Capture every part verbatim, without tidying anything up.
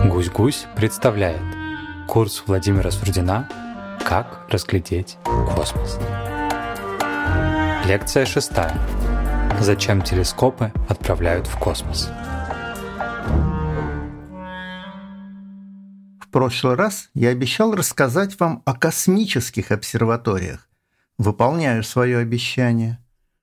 Гусь-Гусь представляет курс Владимира Сурдина «Как разглядеть космос». Лекция шестая. Зачем телескопы отправляют в космос? В прошлый раз я обещал рассказать вам о космических обсерваториях. Выполняю свое обещание.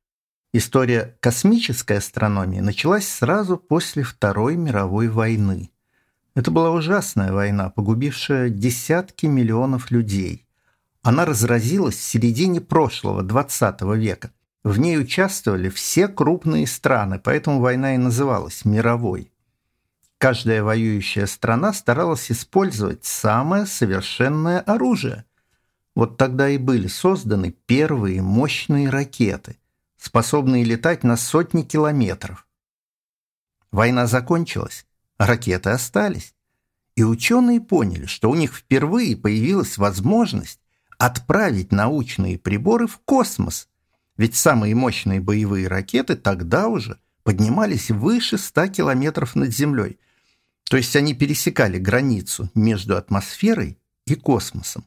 История космической астрономии началась сразу после Второй мировой войны. Это была ужасная война, погубившая десятки миллионов людей. Она разразилась в середине прошлого, двадцатого века. В ней участвовали все крупные страны, поэтому война и называлась мировой. Каждая воюющая страна старалась использовать самое совершенное оружие. Вот тогда и были созданы первые мощные ракеты, способные летать на сотни километров. Война закончилась, а ракеты остались. И ученые поняли, что у них впервые появилась возможность отправить научные приборы в космос, ведь самые мощные боевые ракеты тогда уже поднимались выше ста километров над Землей. То есть они пересекали границу между атмосферой и космосом.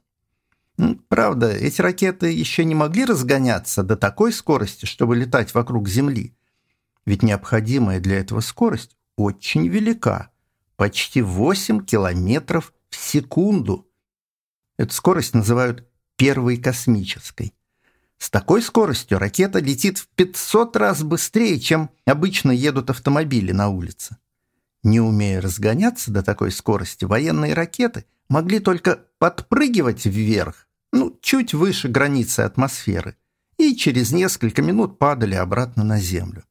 Правда, эти ракеты еще не могли разгоняться до такой скорости, чтобы летать вокруг Земли. Ведь необходимая для этого скорость очень велика. Почти восемь километров в секунду. Эту скорость называют первой космической. С такой скоростью ракета летит в пятьсот раз быстрее, чем обычно едут автомобили на улице. Не умея разгоняться до такой скорости, военные ракеты могли только подпрыгивать вверх, ну, чуть выше границы атмосферы, и через несколько минут падали обратно на Землю.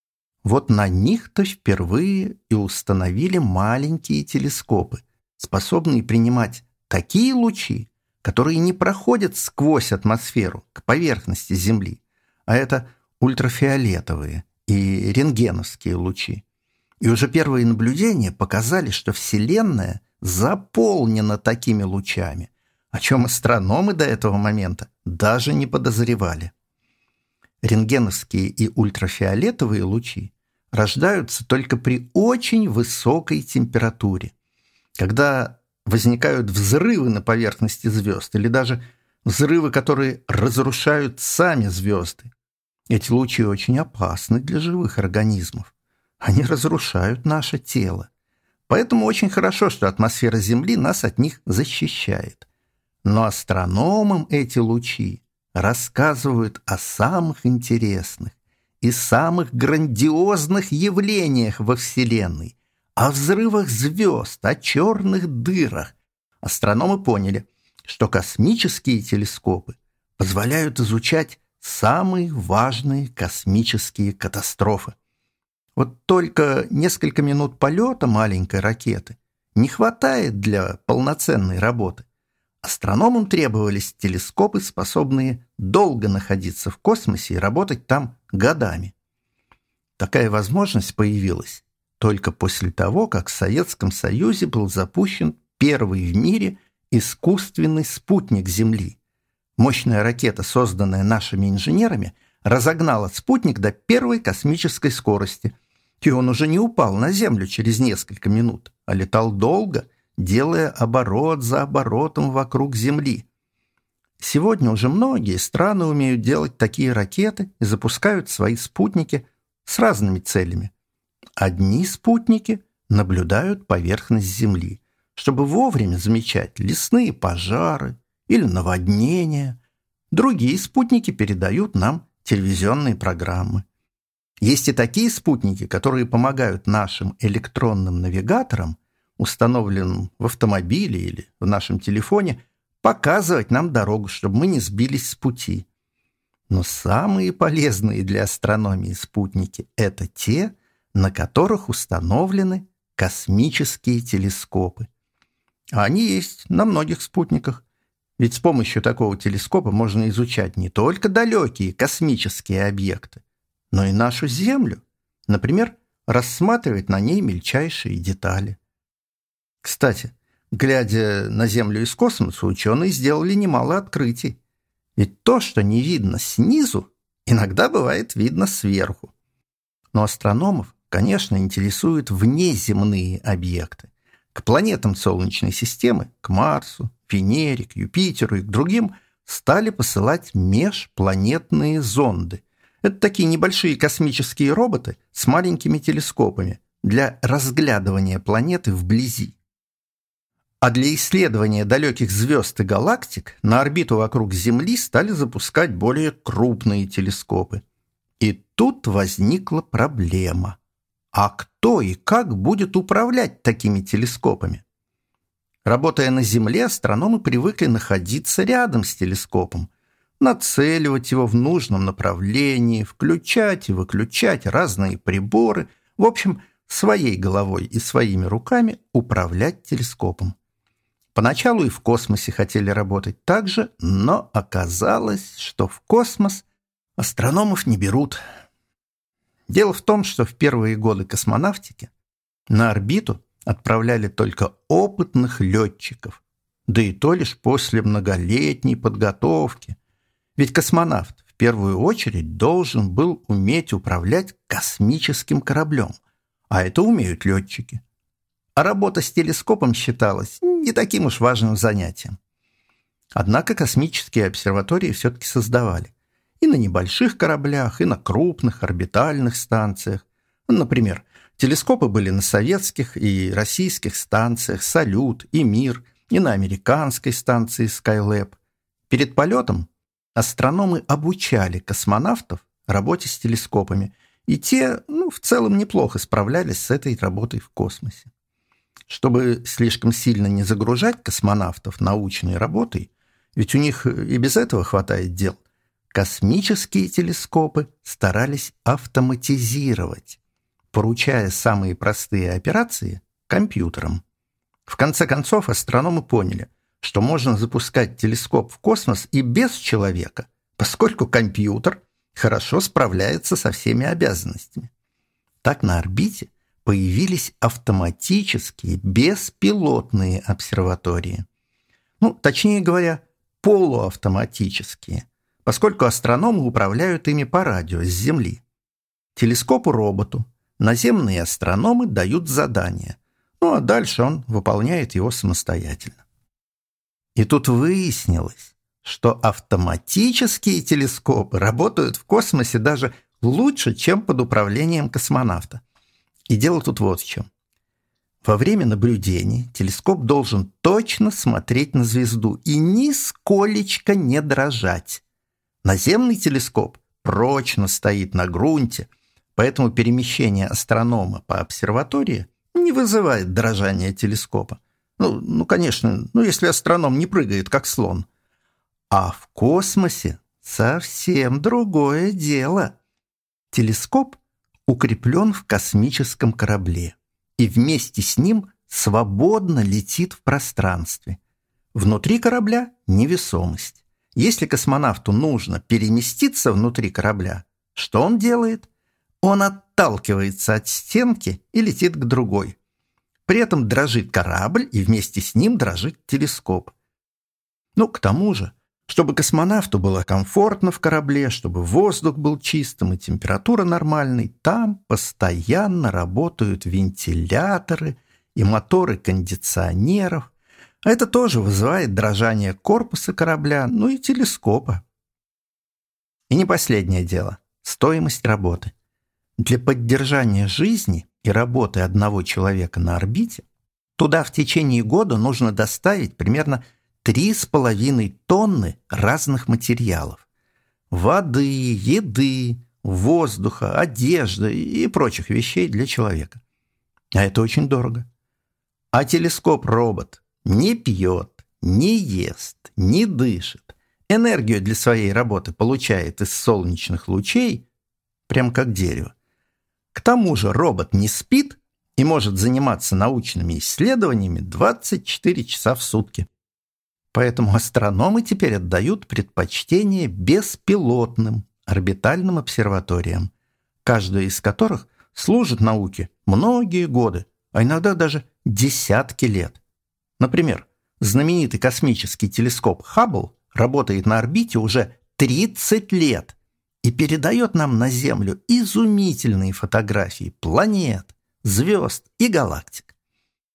Вот на них-то впервые и установили маленькие телескопы, способные принимать такие лучи, которые не проходят сквозь атмосферу к поверхности Земли, а это ультрафиолетовые и рентгеновские лучи. И уже первые наблюдения показали, что Вселенная заполнена такими лучами, о чем астрономы до этого момента даже не подозревали. Рентгеновские и ультрафиолетовые лучи рождаются только при очень высокой температуре, когда возникают взрывы на поверхности звезд или даже взрывы, которые разрушают сами звезды. Эти лучи очень опасны для живых организмов. Они разрушают наше тело. Поэтому очень хорошо, что атмосфера Земли нас от них защищает. Но астрономам эти лучи рассказывают о самых интересных и самых грандиозных явлениях во Вселенной, о взрывах звезд, о черных дырах. Астрономы поняли, что космические телескопы позволяют изучать самые важные космические катастрофы. Вот только несколько минут полета маленькой ракеты не хватает для полноценной работы. Астрономам требовались телескопы, способные долго находиться в космосе и работать там годами. Такая возможность появилась только после того, как в Советском Союзе был запущен первый в мире искусственный спутник Земли. Мощная ракета, созданная нашими инженерами, разогнала спутник до первой космической скорости, и он уже не упал на Землю через несколько минут, а летал долго, делая оборот за оборотом вокруг Земли. Сегодня уже многие страны умеют делать такие ракеты и запускают свои спутники с разными целями. Одни спутники наблюдают поверхность Земли, чтобы вовремя замечать лесные пожары или наводнения. Другие спутники передают нам телевизионные программы. Есть и такие спутники, которые помогают нашим электронным навигаторам, установленным в автомобиле или в нашем телефоне, показывать нам дорогу, чтобы мы не сбились с пути. Но самые полезные для астрономии спутники – это те, на которых установлены космические телескопы. А они есть на многих спутниках. Ведь с помощью такого телескопа можно изучать не только далекие космические объекты, но и нашу Землю. Например, рассматривать на ней мельчайшие детали. Кстати, глядя на Землю из космоса, ученые сделали немало открытий. Ведь то, что не видно снизу, иногда бывает видно сверху. Но астрономов, конечно, интересуют внеземные объекты, К планетам Солнечной системы, к Марсу, Венере, к Юпитеру и к другим стали посылать межпланетные зонды. Это такие небольшие космические роботы с маленькими телескопами для разглядывания планеты вблизи. А для исследования далеких звезд и галактик на орбиту вокруг Земли стали запускать более крупные телескопы. И тут возникла проблема. А кто и как будет управлять такими телескопами? Работая на Земле, астрономы привыкли находиться рядом с телескопом, нацеливать его в нужном направлении, включать и выключать разные приборы, в общем, своей головой и своими руками управлять телескопом. Поначалу и в космосе хотели работать так же, но оказалось, что в космос астрономов не берут. Дело в том, что в первые годы космонавтики на орбиту отправляли только опытных летчиков, да и то лишь после многолетней подготовки. Ведь космонавт в первую очередь должен был уметь управлять космическим кораблем, а это умеют летчики. А работа с телескопом считалась не таким уж важным занятием. Однако космические обсерватории все-таки создавали. И на небольших кораблях, и на крупных орбитальных станциях. Например, телескопы были на советских и российских станциях «Салют» и «Мир», и на американской станции «Скайлэб». Перед полетом астрономы обучали космонавтов работе с телескопами, и те, ну, в целом неплохо справлялись с этой работой в космосе. Чтобы слишком сильно не загружать космонавтов научной работой, ведь у них и без этого хватает дел, космические телескопы старались автоматизировать, поручая самые простые операции компьютерам. В конце концов, астрономы поняли, что можно запускать телескоп в космос и без человека, поскольку компьютер хорошо справляется со всеми обязанностями. Так на орбите появились автоматические беспилотные обсерватории. Ну, точнее говоря, полуавтоматические, поскольку астрономы управляют ими по радио с Земли. Телескопу-роботу наземные астрономы дают задание, ну а дальше он выполняет его самостоятельно. И тут выяснилось, что автоматические телескопы работают в космосе даже лучше, чем под управлением космонавта. И дело тут вот в чем. Во время наблюдений телескоп должен точно смотреть на звезду и нисколечко не дрожать. Наземный телескоп прочно стоит на грунте, поэтому перемещение астронома по обсерватории не вызывает дрожания телескопа. Ну, ну, конечно, ну, если астроном не прыгает, как слон. А в космосе совсем другое дело. Телескоп укреплен в космическом корабле и вместе с ним свободно летит в пространстве. Внутри корабля невесомость. Если космонавту нужно переместиться внутри корабля, что он делает? Он отталкивается от стенки и летит к другой. При этом дрожит корабль, и вместе с ним дрожит телескоп. Ну, к тому же, чтобы космонавту было комфортно в корабле, чтобы воздух был чистым и температура нормальной, там постоянно работают вентиляторы и моторы кондиционеров. А это тоже вызывает дрожание корпуса корабля, ну и телескопа. И не последнее дело – стоимость работы. Для поддержания жизни и работы одного человека на орбите туда в течение года нужно доставить примерно три с половиной тонны разных материалов. Воды, еды, воздуха, одежды и прочих вещей для человека. А это очень дорого. А телескоп-робот не пьет, не ест, не дышит. Энергию для своей работы получает из солнечных лучей, прям как дерево. К тому же робот не спит и может заниматься научными исследованиями двадцать четыре часа в сутки. Поэтому астрономы теперь отдают предпочтение беспилотным орбитальным обсерваториям, каждая из которых служит науке многие годы, а иногда даже десятки лет. Например, знаменитый космический телескоп Хаббл работает на орбите уже тридцать лет и передает нам на Землю изумительные фотографии планет, звезд и галактик.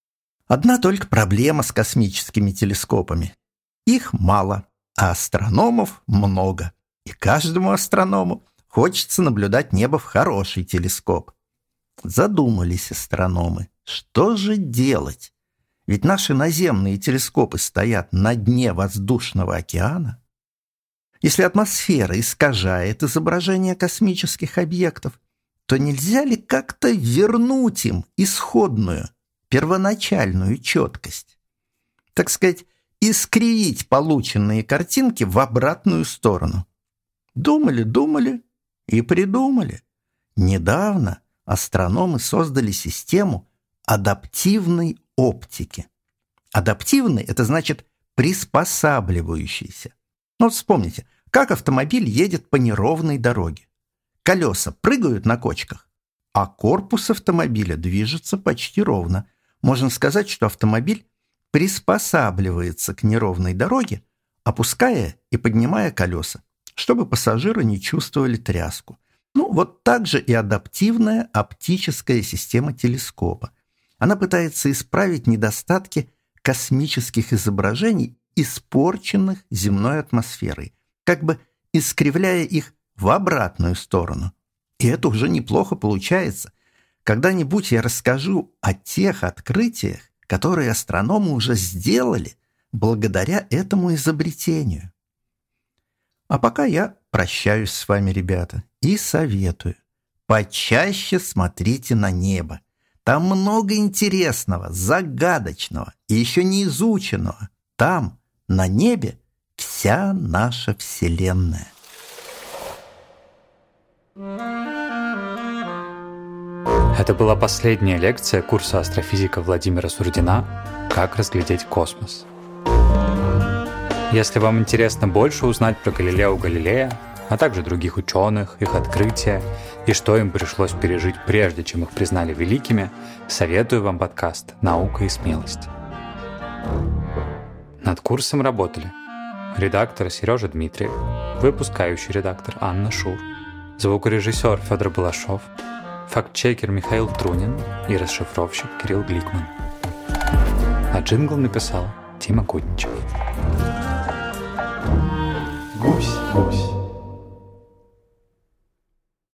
Одна только проблема с космическими телескопами. Их мало, а астрономов много. И каждому астроному хочется наблюдать небо в хороший телескоп. Задумались астрономы, что же делать? Ведь наши наземные телескопы стоят на дне воздушного океана. Если атмосфера искажает изображение космических объектов, то нельзя ли как-то вернуть им исходную, первоначальную четкость? Так сказать, искривить полученные картинки в обратную сторону. Думали, думали и придумали. Недавно астрономы создали систему адаптивной оптики. Адаптивный – это значит приспосабливающийся. Ну, вот вспомните, как автомобиль едет по неровной дороге. Колеса прыгают на кочках, а корпус автомобиля движется почти ровно. Можно сказать, что автомобиль приспосабливается к неровной дороге, опуская и поднимая колеса, чтобы пассажиры не чувствовали тряску. Ну, вот так же и адаптивная оптическая система телескопа. Она пытается исправить недостатки космических изображений, испорченных земной атмосферой, как бы искривляя их в обратную сторону. И это уже неплохо получается. Когда-нибудь я расскажу о тех открытиях, которые астрономы уже сделали благодаря этому изобретению. А пока я прощаюсь с вами, ребята, и советую: почаще смотрите на небо. Там много интересного, загадочного и еще не изученного. Там, на небе, вся наша Вселенная. Это была последняя лекция курса астрофизика Владимира Сурдина «Как разглядеть космос». Если вам интересно больше узнать про Галилео Галилея, а также других ученых, их открытия и что им пришлось пережить прежде, чем их признали великими, советую вам подкаст «Наука и смелость». Над курсом работали редактор Сережа Дмитриев, выпускающий редактор Анна Шур, звукорежиссер Федор Балашов, фактчекер Михаил Трунин и расшифровщик Кирилл Гликман. А джингл написал Тима Кудничев. Гусь, гусь.